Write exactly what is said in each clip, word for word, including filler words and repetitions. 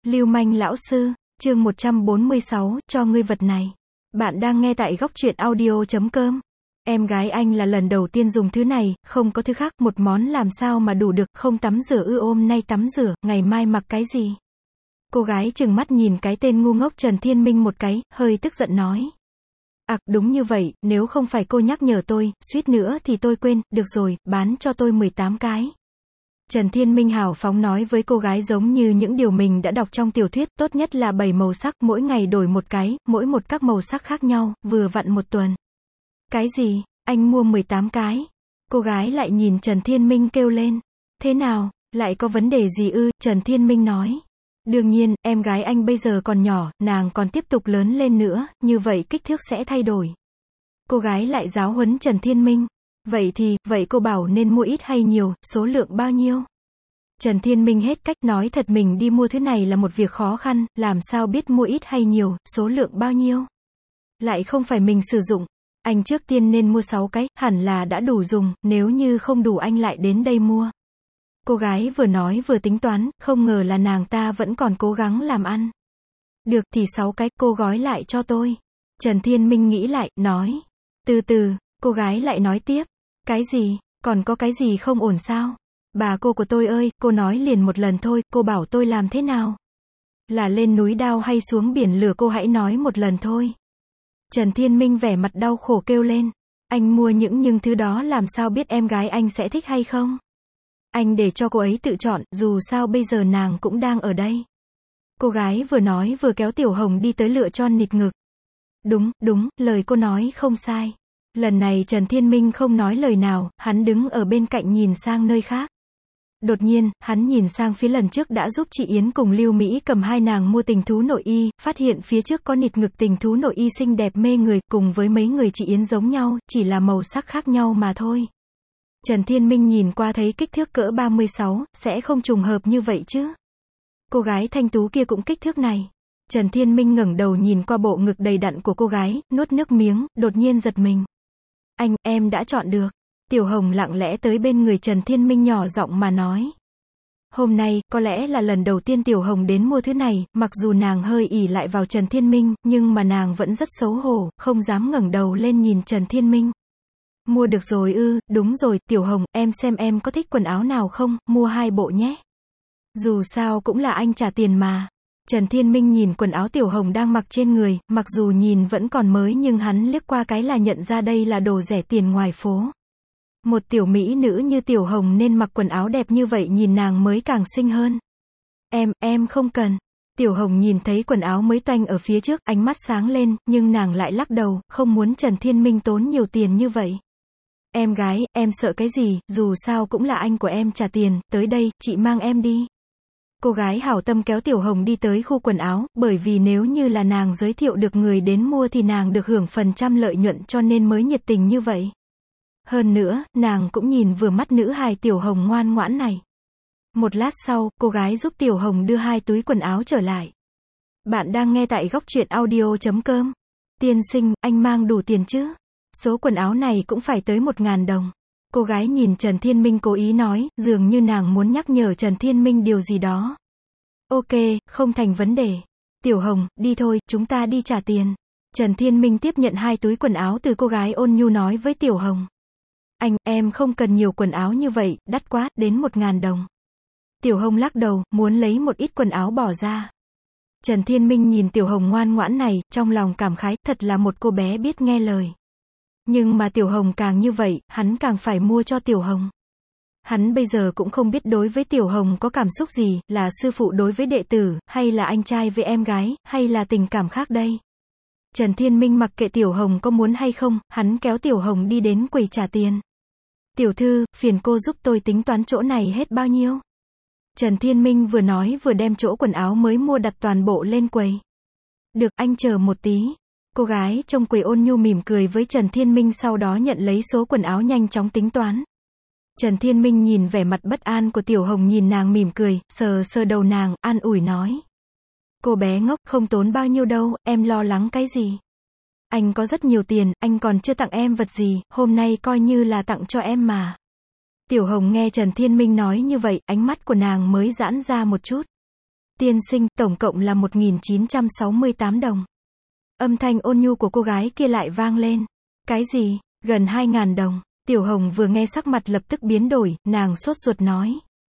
Lưu manh lão sư, chương một trăm bốn mươi sáu, cho ngươi vật này. Bạn đang nghe tại góc truyện audio chấm com. Em gái anh là lần đầu tiên dùng thứ này, không có thứ khác, một món làm sao mà đủ được, không tắm rửa ư? Hôm nay tắm rửa, ngày mai mặc cái gì? Cô gái trừng mắt nhìn cái tên ngu ngốc Trần Thiên Minh một cái, hơi tức giận nói. Ặc, à, đúng như vậy, nếu không phải cô nhắc nhở tôi, suýt nữa thì tôi quên, được rồi, bán cho tôi mười tám cái. Trần Thiên Minh hào phóng nói với cô gái giống như những điều mình đã đọc trong tiểu thuyết, tốt nhất là bảy màu sắc, mỗi ngày đổi một cái, mỗi một các màu sắc khác nhau, vừa vặn một tuần. Cái gì? Anh mua mười tám cái? Cô gái lại nhìn Trần Thiên Minh kêu lên. Thế nào? Lại có vấn đề gì ư? Trần Thiên Minh nói. Đương nhiên, em gái anh bây giờ còn nhỏ, nàng còn tiếp tục lớn lên nữa, như vậy kích thước sẽ thay đổi. Cô gái lại giáo huấn Trần Thiên Minh. Vậy thì, vậy cô bảo nên mua ít hay nhiều, số lượng bao nhiêu? Trần Thiên Minh hết cách, nói thật mình đi mua thứ này là một việc khó khăn, làm sao biết mua ít hay nhiều, số lượng bao nhiêu? Lại không phải mình sử dụng. Anh trước tiên nên mua sáu cái, hẳn là đã đủ dùng, nếu như không đủ anh lại đến đây mua. Cô gái vừa nói vừa tính toán, không ngờ là nàng ta vẫn còn cố gắng làm ăn. Được thì sáu cái, cô gói lại cho tôi. Trần Thiên Minh nghĩ lại, nói. Từ từ, cô gái lại nói tiếp. Cái gì, còn có cái gì không ổn sao? Bà cô của tôi ơi, cô nói liền một lần thôi, cô bảo tôi làm thế nào? Là lên núi đao hay xuống biển lửa, cô hãy nói một lần thôi. Trần Thiên Minh vẻ mặt đau khổ kêu lên. Anh mua những những thứ đó làm sao biết em gái anh sẽ thích hay không? Anh để cho cô ấy tự chọn, dù sao bây giờ nàng cũng đang ở đây. Cô gái vừa nói vừa kéo Tiểu Hồng đi tới lựa chọn nịt ngực. Đúng, đúng, lời cô nói không sai. Lần này Trần Thiên Minh không nói lời nào, hắn đứng ở bên cạnh nhìn sang nơi khác. Đột nhiên, hắn nhìn sang phía lần trước đã giúp chị Yến cùng Lưu Mỹ cầm hai nàng mua tình thú nội y, phát hiện phía trước có nịt ngực tình thú nội y xinh đẹp mê người, cùng với mấy người chị Yến giống nhau, chỉ là màu sắc khác nhau mà thôi. Trần Thiên Minh nhìn qua thấy kích thước cỡ ba mươi sáu, sẽ không trùng hợp như vậy chứ. Cô gái thanh tú kia cũng kích thước này. Trần Thiên Minh ngẩng đầu nhìn qua bộ ngực đầy đặn của cô gái, nuốt nước miếng, đột nhiên giật mình. Anh, em đã chọn được. Tiểu Hồng lặng lẽ tới bên người Trần Thiên Minh nhỏ giọng mà nói. Hôm nay, có lẽ là lần đầu tiên Tiểu Hồng đến mua thứ này, mặc dù nàng hơi ỷ lại vào Trần Thiên Minh, nhưng mà nàng vẫn rất xấu hổ, không dám ngẩng đầu lên nhìn Trần Thiên Minh. Mua được rồi ư? Đúng rồi, Tiểu Hồng, em xem em có thích quần áo nào không, mua hai bộ nhé. Dù sao cũng là anh trả tiền mà. Trần Thiên Minh nhìn quần áo Tiểu Hồng đang mặc trên người, mặc dù nhìn vẫn còn mới nhưng hắn liếc qua cái là nhận ra đây là đồ rẻ tiền ngoài phố. Một tiểu mỹ nữ như Tiểu Hồng nên mặc quần áo đẹp như vậy nhìn nàng mới càng xinh hơn. Em, em không cần. Tiểu Hồng nhìn thấy quần áo mới toanh ở phía trước, ánh mắt sáng lên, nhưng nàng lại lắc đầu, không muốn Trần Thiên Minh tốn nhiều tiền như vậy. Em gái, em sợ cái gì, dù sao cũng là anh của em trả tiền, tới đây, chị mang em đi. Cô gái hảo tâm kéo Tiểu Hồng đi tới khu quần áo, bởi vì nếu như là nàng giới thiệu được người đến mua thì nàng được hưởng phần trăm lợi nhuận cho nên mới nhiệt tình như vậy. Hơn nữa, nàng cũng nhìn vừa mắt nữ hài Tiểu Hồng ngoan ngoãn này. Một lát sau, cô gái giúp Tiểu Hồng đưa hai túi quần áo trở lại. Bạn đang nghe tại góc truyện audio chấm com. Tiên sinh, anh mang đủ tiền chứ? Số quần áo này cũng phải tới một ngàn đồng. Cô gái nhìn Trần Thiên Minh cố ý nói, dường như nàng muốn nhắc nhở Trần Thiên Minh điều gì đó. Ok, không thành vấn đề. Tiểu Hồng, đi thôi, chúng ta đi trả tiền. Trần Thiên Minh tiếp nhận hai túi quần áo từ cô gái ôn nhu nói với Tiểu Hồng. Anh, em không cần nhiều quần áo như vậy, đắt quá, đến một ngàn đồng. Tiểu Hồng lắc đầu, muốn lấy một ít quần áo bỏ ra. Trần Thiên Minh nhìn Tiểu Hồng ngoan ngoãn này, trong lòng cảm khái, thật là một cô bé biết nghe lời. Nhưng mà Tiểu Hồng càng như vậy, hắn càng phải mua cho Tiểu Hồng. Hắn bây giờ cũng không biết đối với Tiểu Hồng có cảm xúc gì, là sư phụ đối với đệ tử, hay là anh trai với em gái, hay là tình cảm khác đây. Trần Thiên Minh mặc kệ Tiểu Hồng có muốn hay không, hắn kéo Tiểu Hồng đi đến quầy trả tiền. Tiểu thư, phiền cô giúp tôi tính toán chỗ này hết bao nhiêu? Trần Thiên Minh vừa nói vừa đem chỗ quần áo mới mua đặt toàn bộ lên quầy. Được, anh chờ một tí. Cô gái trong quầy ôn nhu mỉm cười với Trần Thiên Minh, sau đó nhận lấy số quần áo nhanh chóng tính toán. Trần Thiên Minh nhìn vẻ mặt bất an của Tiểu Hồng, nhìn nàng mỉm cười, sờ sờ đầu nàng, an ủi nói. Cô bé ngốc, không tốn bao nhiêu đâu, em lo lắng cái gì? Anh có rất nhiều tiền, anh còn chưa tặng em vật gì, hôm nay coi như là tặng cho em mà. Tiểu Hồng nghe Trần Thiên Minh nói như vậy, ánh mắt của nàng mới giãn ra một chút. Tiên sinh, tổng cộng là một nghìn chín trăm sáu mươi tám đồng. Âm thanh ôn nhu của cô gái kia lại vang lên. Cái gì? Gần hai ngàn đồng. Tiểu Hồng vừa nghe sắc mặt lập tức biến đổi, nàng sốt ruột nói.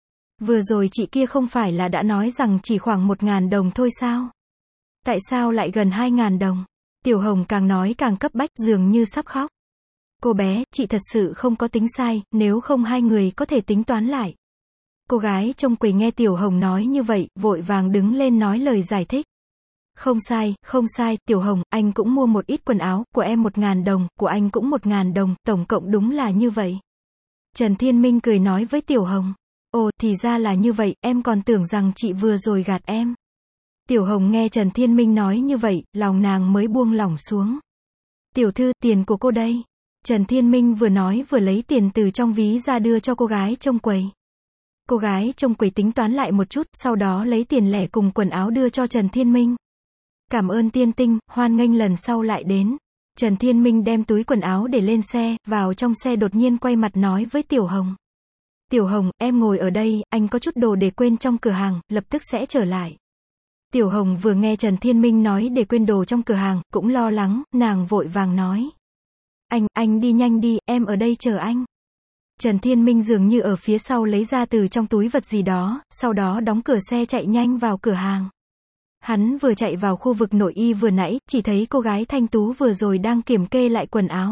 Vừa rồi chị kia không phải là đã nói rằng chỉ khoảng một ngàn đồng thôi sao? Tại sao lại gần hai ngàn đồng? Tiểu Hồng càng nói càng cấp bách, dường như sắp khóc. Cô bé, chị thật sự không có tính sai, nếu không hai người có thể tính toán lại. Cô gái trông quầy nghe Tiểu Hồng nói như vậy, vội vàng đứng lên nói lời giải thích. Không sai, không sai, Tiểu Hồng, anh cũng mua một ít quần áo, của em một ngàn đồng, của anh cũng một ngàn đồng, tổng cộng đúng là như vậy. Trần Thiên Minh cười nói với Tiểu Hồng. Ồ, thì ra là như vậy, em còn tưởng rằng chị vừa rồi gạt em. Tiểu Hồng nghe Trần Thiên Minh nói như vậy, lòng nàng mới buông lỏng xuống. Tiểu thư, tiền của cô đây. Trần Thiên Minh vừa nói vừa lấy tiền từ trong ví ra đưa cho cô gái trông quầy. Cô gái trông quầy tính toán lại một chút, sau đó lấy tiền lẻ cùng quần áo đưa cho Trần Thiên Minh. Cảm ơn tiên tinh, hoan nghênh lần sau lại đến. Trần Thiên Minh đem túi quần áo để lên xe, vào trong xe đột nhiên quay mặt nói với Tiểu Hồng. Tiểu Hồng, em ngồi ở đây, anh có chút đồ để quên trong cửa hàng, lập tức sẽ trở lại. Tiểu Hồng vừa nghe Trần Thiên Minh nói để quên đồ trong cửa hàng, cũng lo lắng, nàng vội vàng nói. Anh, anh đi nhanh đi, em ở đây chờ anh. Trần Thiên Minh dường như ở phía sau lấy ra từ trong túi vật gì đó, sau đó đóng cửa xe chạy nhanh vào cửa hàng. Hắn vừa chạy vào khu vực nội y vừa nãy, chỉ thấy cô gái thanh tú vừa rồi đang kiểm kê lại quần áo.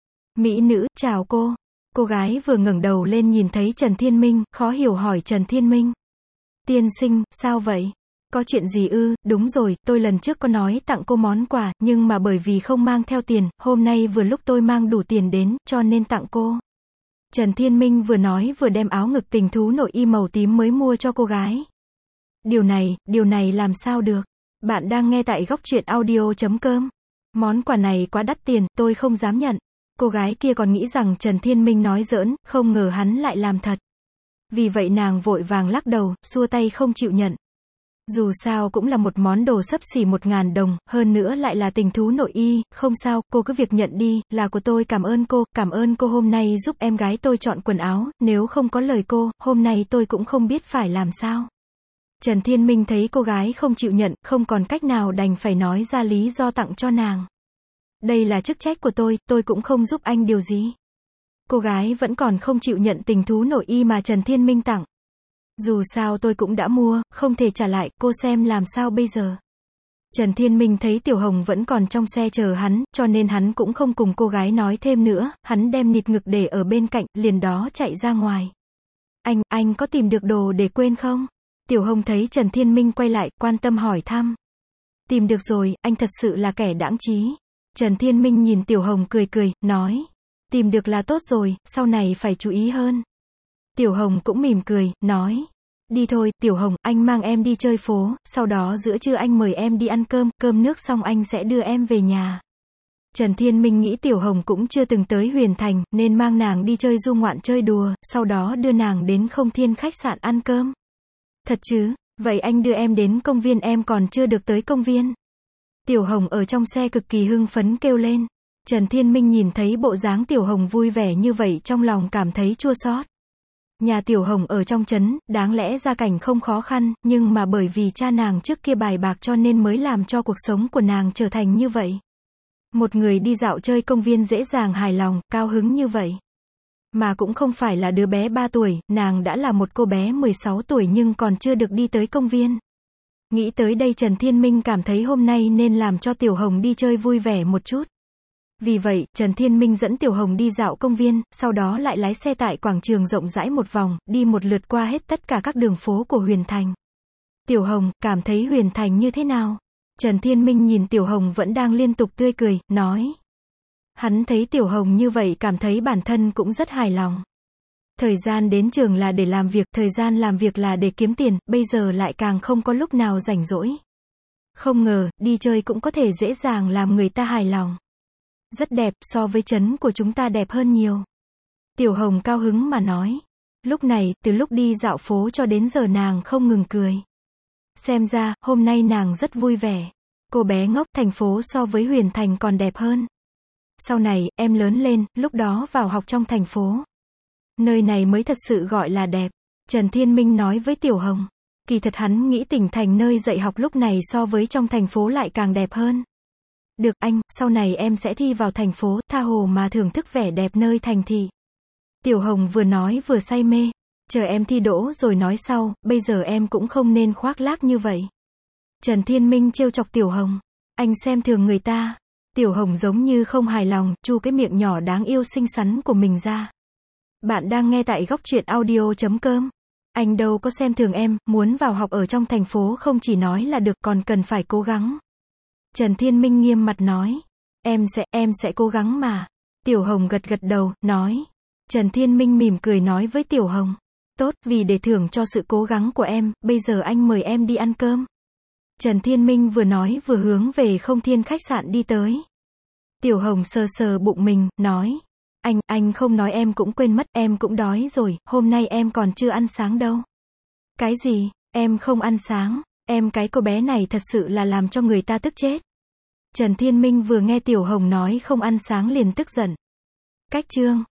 Mỹ nữ, chào cô. Cô gái vừa ngẩng đầu lên nhìn thấy Trần Thiên Minh, khó hiểu hỏi Trần Thiên Minh. Tiên sinh, sao vậy? Có chuyện gì ư? Đúng rồi, tôi lần trước có nói tặng cô món quà, nhưng mà bởi vì không mang theo tiền, hôm nay vừa lúc tôi mang đủ tiền đến, cho nên tặng cô. Trần Thiên Minh vừa nói vừa đem áo ngực tình thú nội y màu tím mới mua cho cô gái. Điều này, điều này làm sao được? Bạn đang nghe tại góc truyện audio chấm com. Món quà này quá đắt tiền, tôi không dám nhận. Cô gái kia còn nghĩ rằng Trần Thiên Minh nói giỡn, không ngờ hắn lại làm thật. Vì vậy nàng vội vàng lắc đầu, xua tay không chịu nhận. Dù sao cũng là một món đồ xấp xỉ một ngàn đồng, hơn nữa lại là tình thú nội y, không sao, cô cứ việc nhận đi, là của tôi, cảm ơn cô, cảm ơn cô hôm nay giúp em gái tôi chọn quần áo, nếu không có lời cô, hôm nay tôi cũng không biết phải làm sao. Trần Thiên Minh thấy cô gái không chịu nhận, không còn cách nào đành phải nói ra lý do tặng cho nàng. Đây là chức trách của tôi, tôi cũng không giúp anh điều gì. Cô gái vẫn còn không chịu nhận tình thú nội y mà Trần Thiên Minh tặng. Dù sao tôi cũng đã mua, không thể trả lại, cô xem làm sao bây giờ. Trần Thiên Minh thấy Tiểu Hồng vẫn còn trong xe chờ hắn, cho nên hắn cũng không cùng cô gái nói thêm nữa, hắn đem nịt ngực để ở bên cạnh, liền đó chạy ra ngoài. Anh, anh có tìm được đồ để quên không? Tiểu Hồng thấy Trần Thiên Minh quay lại, quan tâm hỏi thăm. Tìm được rồi, anh thật sự là kẻ đãng trí. Trần Thiên Minh nhìn Tiểu Hồng cười cười, nói. Tìm được là tốt rồi, sau này phải chú ý hơn. Tiểu Hồng cũng mỉm cười, nói. Đi thôi, Tiểu Hồng, anh mang em đi chơi phố, sau đó giữa trưa anh mời em đi ăn cơm, cơm nước xong anh sẽ đưa em về nhà. Trần Thiên Minh nghĩ Tiểu Hồng cũng chưa từng tới Huyền Thành, nên mang nàng đi chơi du ngoạn chơi đùa, sau đó đưa nàng đến Không Thiên khách sạn ăn cơm. Thật chứ? Vậy anh đưa em đến công viên, em còn chưa được tới công viên. Tiểu Hồng ở trong xe cực kỳ hưng phấn kêu lên. Trần Thiên Minh nhìn thấy bộ dáng Tiểu Hồng vui vẻ như vậy trong lòng cảm thấy chua xót. Nhà Tiểu Hồng ở trong trấn, đáng lẽ gia cảnh không khó khăn, nhưng mà bởi vì cha nàng trước kia bài bạc cho nên mới làm cho cuộc sống của nàng trở thành như vậy. Một người đi dạo chơi công viên dễ dàng hài lòng, cao hứng như vậy. Mà cũng không phải là đứa bé ba tuổi, nàng đã là một cô bé mười sáu tuổi nhưng còn chưa được đi tới công viên. Nghĩ tới đây Trần Thiên Minh cảm thấy hôm nay nên làm cho Tiểu Hồng đi chơi vui vẻ một chút. Vì vậy, Trần Thiên Minh dẫn Tiểu Hồng đi dạo công viên, sau đó lại lái xe tại quảng trường rộng rãi một vòng, đi một lượt qua hết tất cả các đường phố của Huyền Thành. Tiểu Hồng, cảm thấy Huyền Thành như thế nào? Trần Thiên Minh nhìn Tiểu Hồng vẫn đang liên tục tươi cười, nói. Hắn thấy Tiểu Hồng như vậy cảm thấy bản thân cũng rất hài lòng. Thời gian đến trường là để làm việc, thời gian làm việc là để kiếm tiền, bây giờ lại càng không có lúc nào rảnh rỗi. Không ngờ, đi chơi cũng có thể dễ dàng làm người ta hài lòng. Rất đẹp, so với trấn của chúng ta đẹp hơn nhiều. Tiểu Hồng cao hứng mà nói. Lúc này, từ lúc đi dạo phố cho đến giờ nàng không ngừng cười. Xem ra, hôm nay nàng rất vui vẻ. Cô bé ngốc, thành phố so với Huyền Thành còn đẹp hơn. Sau này, em lớn lên, lúc đó vào học trong thành phố. Nơi này mới thật sự gọi là đẹp. Trần Thiên Minh nói với Tiểu Hồng. Kỳ thật hắn nghĩ tỉnh thành nơi dạy học lúc này so với trong thành phố lại càng đẹp hơn. Được anh, sau này em sẽ thi vào thành phố, tha hồ mà thưởng thức vẻ đẹp nơi thành thị. Tiểu Hồng vừa nói vừa say mê. Chờ em thi đỗ rồi nói sau, bây giờ em cũng không nên khoác lác như vậy. Trần Thiên Minh trêu chọc Tiểu Hồng. Anh xem thường người ta. Tiểu Hồng giống như không hài lòng, chu cái miệng nhỏ đáng yêu xinh xắn của mình ra. Bạn đang nghe tại góc truyện audio chấm com. Anh đâu có xem thường em, muốn vào học ở trong thành phố không chỉ nói là được còn cần phải cố gắng. Trần Thiên Minh nghiêm mặt nói. Em sẽ, em sẽ cố gắng mà. Tiểu Hồng gật gật đầu, nói. Trần Thiên Minh mỉm cười nói với Tiểu Hồng. Tốt, vì để thưởng cho sự cố gắng của em, bây giờ anh mời em đi ăn cơm. Trần Thiên Minh vừa nói vừa hướng về Không Thiên khách sạn đi tới. Tiểu Hồng sờ sờ bụng mình, nói. Anh, anh không nói em cũng quên mất, em cũng đói rồi, hôm nay em còn chưa ăn sáng đâu. Cái gì, em không ăn sáng, em cái cô bé này thật sự là làm cho người ta tức chết. Trần Thiên Minh vừa nghe Tiểu Hồng nói không ăn sáng liền tức giận. Cách chương.